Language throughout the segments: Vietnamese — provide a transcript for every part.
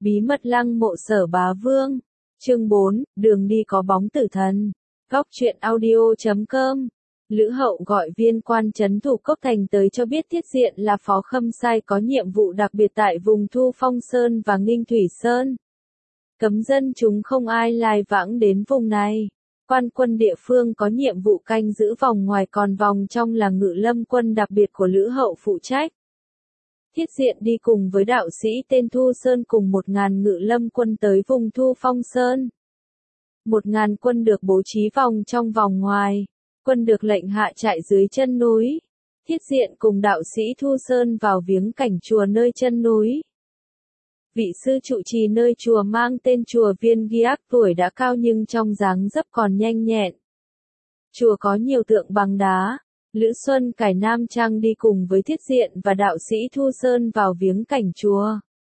Bí mật lăng mộ Sở Bá Vương. Chương 4, đường đi có bóng tử thần. Góc truyện audio.com. Lữ Hậu gọi viên quan trấn thủ Cốc Thành tới cho biết Thiết Diện là phó khâm sai có nhiệm vụ đặc biệt tại vùng Thu Phong Sơn và Nghinh Thủy Sơn. Cấm dân chúng không ai lai vãng đến vùng này. Quan quân địa phương có nhiệm vụ canh giữ vòng ngoài, còn vòng trong là ngự lâm quân đặc biệt của Lữ Hậu phụ trách. Thiết Diện đi cùng với đạo sĩ tên Thu Sơn cùng 1000 ngự lâm quân tới vùng Thu Phong Sơn. 1000 quân được bố trí vòng trong vòng ngoài. Quân được lệnh hạ trại dưới chân núi. Thiết Diện cùng đạo sĩ Thu Sơn vào viếng cảnh chùa nơi chân núi. Vị sư trụ trì nơi chùa mang tên chùa Viên Ghiác tuổi đã cao nhưng trong dáng dấp còn nhanh nhẹn. Chùa có nhiều tượng bằng đá. Lữ Xuân cải nam trang đi cùng với Thiết Diện và đạo sĩ Thu Sơn vào viếng cảnh chùa.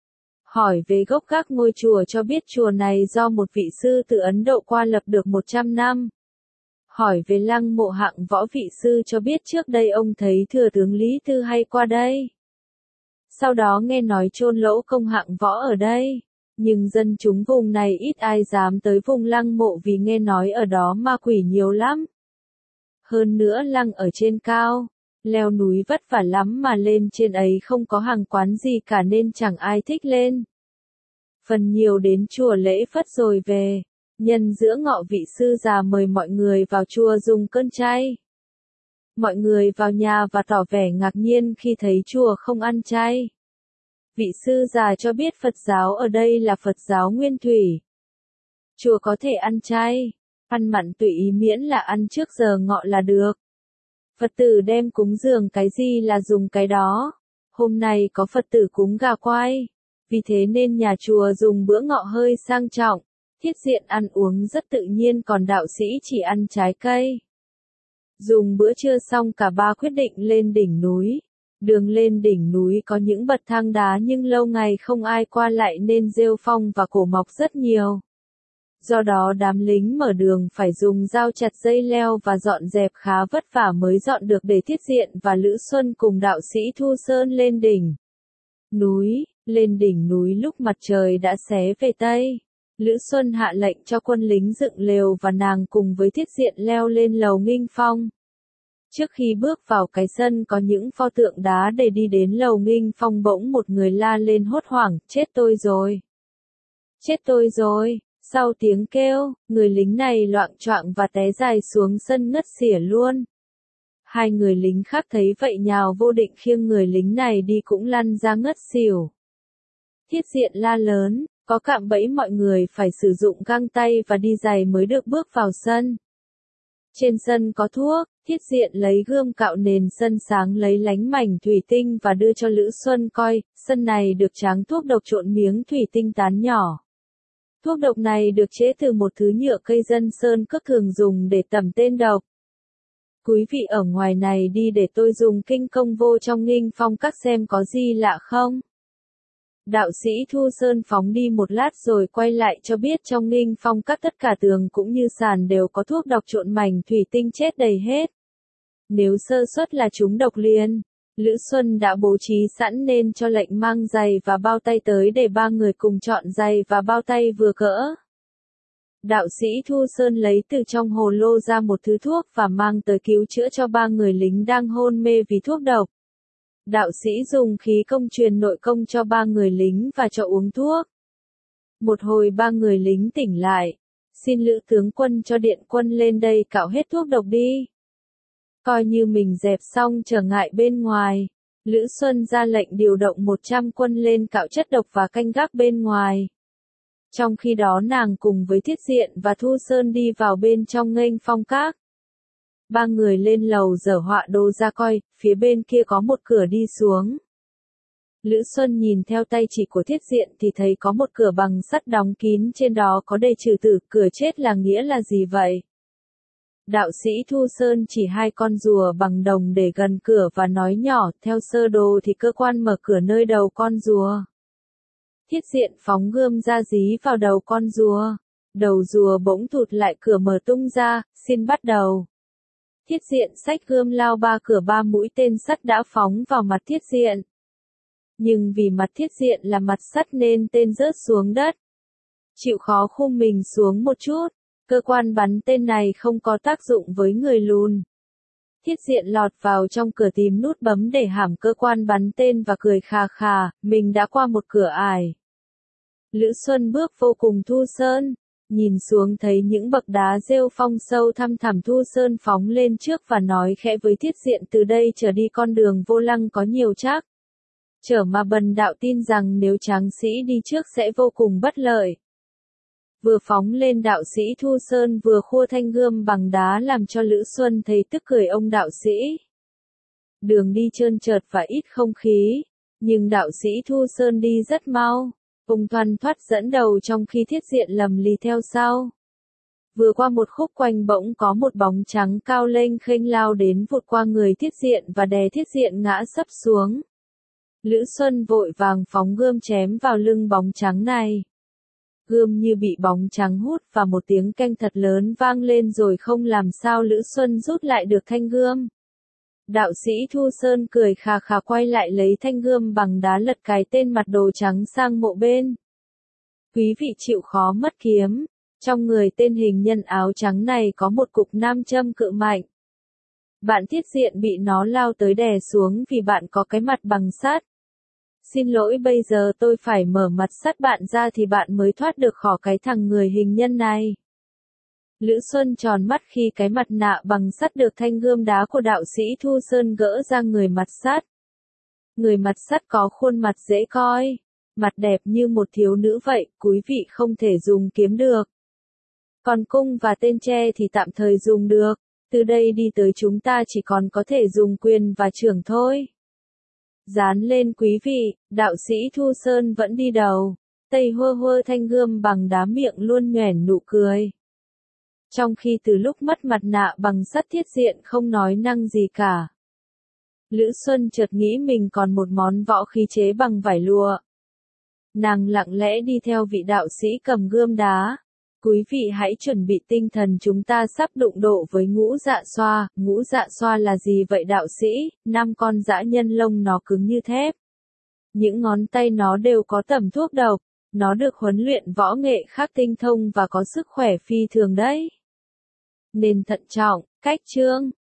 Hỏi về gốc gác ngôi chùa cho biết chùa này do một vị sư từ Ấn Độ qua lập được 100 năm. Hỏi về lăng mộ Hạng Võ, vị sư cho biết trước đây ông thấy thừa tướng Lý Tư hay qua đây. Sau đó nghe nói chôn lỗ công Hạng Võ ở đây. Nhưng dân chúng vùng này ít ai dám tới vùng lăng mộ vì nghe nói ở đó ma quỷ nhiều lắm. Hơn nữa lăng ở trên cao, leo núi vất vả lắm mà lên trên ấy không có hàng quán gì cả nên chẳng ai thích lên. Phần nhiều đến chùa lễ Phất rồi về. Nhân giữa ngọ vị sư già mời mọi người vào chùa dùng cơm chay. Mọi người vào nhà và tỏ vẻ ngạc nhiên khi thấy chùa không ăn chay. Vị sư già cho biết Phật giáo ở đây là Phật giáo Nguyên Thủy. Chùa có thể ăn chay, ăn mặn tùy ý miễn là ăn trước giờ ngọ là được. Phật tử đem cúng dường cái gì là dùng cái đó. Hôm nay có Phật tử cúng gà quay. Vì thế nên nhà chùa dùng bữa ngọ hơi sang trọng. Thiết Diện ăn uống rất tự nhiên còn đạo sĩ chỉ ăn trái cây. Dùng bữa trưa xong cả ba quyết định lên đỉnh núi. Đường lên đỉnh núi có những bậc thang đá nhưng lâu ngày không ai qua lại nên rêu phong và cổ mọc rất nhiều. Do đó đám lính mở đường phải dùng dao chặt dây leo và dọn dẹp khá vất vả mới dọn được để Thiết Diện và Lữ Xuân cùng đạo sĩ Thu Sơn lên đỉnh núi. Lên đỉnh núi lúc mặt trời đã xé về Tây. Lữ Xuân hạ lệnh cho quân lính dựng lều và nàng cùng với Thiết Diện leo lên lầu Nghinh Phong. Trước khi bước vào cái sân có những pho tượng đá để đi đến lầu Nghinh Phong bỗng một người la lên hốt hoảng, chết tôi rồi. Chết tôi rồi. Sau tiếng kêu, người lính này loạng choạng và té dài xuống sân ngất xỉa luôn. Hai người lính khác thấy vậy nhào vô định khiêng người lính này đi cũng lăn ra ngất xỉu. Thiết Diện la lớn, có cạm bẫy mọi người phải sử dụng găng tay và đi giày mới được bước vào sân. Trên sân có thuốc, Thiết Diện lấy gươm cạo nền sân sáng lấy lánh mảnh thủy tinh và đưa cho Lữ Xuân coi, sân này được tráng thuốc độc trộn miếng thủy tinh tán nhỏ. Thuốc độc này được chế từ một thứ nhựa cây dân sơn cước thường dùng để tẩm tên độc. Quý vị ở ngoài này đi để tôi dùng kinh công vô trong Nghinh Phong các xem có gì lạ không. Đạo sĩ Thu Sơn phóng đi một lát rồi quay lại cho biết trong Nghinh Phong các tất cả tường cũng như sàn đều có thuốc độc trộn mảnh thủy tinh chết đầy hết. Nếu sơ suất là chúng độc liền. Lữ Xuân đã bố trí sẵn nên cho lệnh mang giày và bao tay tới để ba người cùng chọn giày và bao tay vừa cỡ. Đạo sĩ Thu Sơn lấy từ trong hồ lô ra một thứ thuốc và mang tới cứu chữa cho ba người lính đang hôn mê vì thuốc độc. Đạo sĩ dùng khí công truyền nội công cho ba người lính và cho uống thuốc. Một hồi ba người lính tỉnh lại. Xin Lữ tướng quân cho điện quân lên đây cạo hết thuốc độc đi. Coi như mình dẹp xong trở ngại bên ngoài. Lữ Xuân ra lệnh điều động 100 quân lên cạo chất độc và canh gác bên ngoài. Trong khi đó nàng cùng với Thiết Diện và Thu Sơn đi vào bên trong Nghênh Phong các. Ba người lên lầu dở họa đồ ra coi, phía bên kia có một cửa đi xuống. Lữ Xuân nhìn theo tay chỉ của Thiết Diện thì thấy có một cửa bằng sắt đóng kín, trên đó có đề trừ tử, cửa chết là nghĩa là gì vậy? Đạo sĩ Thu Sơn chỉ hai con rùa bằng đồng để gần cửa và nói nhỏ, theo sơ đồ thì cơ quan mở cửa nơi đầu con rùa. Thiết Diện phóng gươm ra dí vào đầu con rùa. Đầu rùa bỗng thụt lại, cửa mở tung ra, xin bắt đầu. Thiết Diện xách gươm lao ba cửa, ba mũi tên sắt đã phóng vào mặt Thiết Diện. Nhưng vì mặt thiết diện là mặt sắt nên tên rớt xuống đất. Chịu khó khum mình xuống một chút, cơ quan bắn tên này không có tác dụng với người lùn. Thiết diện lọt vào trong cửa tìm nút bấm để hãm cơ quan bắn tên và cười khà khà, mình đã qua một cửa ải. Lữ Xuân bước vô cùng Thu Sơn, nhìn xuống thấy những bậc đá rêu phong sâu thăm thẳm Thu Sơn phóng lên trước và nói khẽ với thiết diện từ đây trở đi con đường vô lăng có nhiều trắc trở mà bần đạo tin rằng nếu tráng sĩ đi trước sẽ vô cùng bất lợi. Vừa phóng lên đạo sĩ Thu Sơn vừa khua thanh gươm bằng đá làm cho Lữ Xuân thấy tức cười ông đạo sĩ. Đường đi trơn trượt và ít không khí, nhưng đạo sĩ Thu Sơn đi rất mau. Ông thoăn thoắt dẫn đầu trong khi thiết diện lầm lì theo sau. Vừa qua một khúc quanh bỗng có một bóng trắng cao lênh khênh lao đến vụt qua người thiết diện và đè thiết diện ngã sấp xuống. Lữ Xuân vội vàng phóng gươm chém vào lưng bóng trắng này. Gươm như bị bóng trắng hút và một tiếng keng thật lớn vang lên rồi không làm sao Lữ Xuân rút lại được thanh gươm. Đạo sĩ Thu Sơn cười khà khà quay lại lấy thanh gươm bằng đá lật cái tên mặt đồ trắng sang mộ bên. Quý vị chịu khó mất kiếm, trong người tên hình nhân áo trắng này có một cục nam châm cự mạnh. Bạn thiết diện bị nó lao tới đè xuống vì bạn có cái mặt bằng sắt. Xin lỗi bây giờ tôi phải mở mặt sắt bạn ra thì bạn mới thoát được khỏi cái thằng người hình nhân này. Lữ Xuân tròn mắt khi cái mặt nạ bằng sắt được thanh gươm đá của đạo sĩ Thu Sơn gỡ ra người mặt sắt. Người mặt sắt có khuôn mặt dễ coi, mặt đẹp như một thiếu nữ vậy, quý vị không thể dùng kiếm được. Còn cung và tên tre thì tạm thời dùng được, từ đây đi tới chúng ta chỉ còn có thể dùng quyền và chưởng thôi. Dán lên quý vị, đạo sĩ Thu Sơn vẫn đi đầu, tay hơ hơ thanh gươm bằng đá miệng luôn nhoẻn nụ cười. Trong khi từ lúc mất mặt nạ bằng sắt thiết diện không nói năng gì cả. Lữ Xuân chợt nghĩ mình còn một món võ khí chế bằng vải lụa. Nàng lặng lẽ đi theo vị đạo sĩ cầm gươm đá. Quý vị hãy chuẩn bị tinh thần chúng ta sắp đụng độ với ngũ dạ xoa. Ngũ dạ xoa là gì vậy đạo sĩ? 5 con dã nhân lông nó cứng như thép. Những ngón tay nó đều có tẩm thuốc độc. Nó được huấn luyện võ nghệ khác tinh thông và có sức khỏe phi thường đấy. Nên thận trọng, cách chương.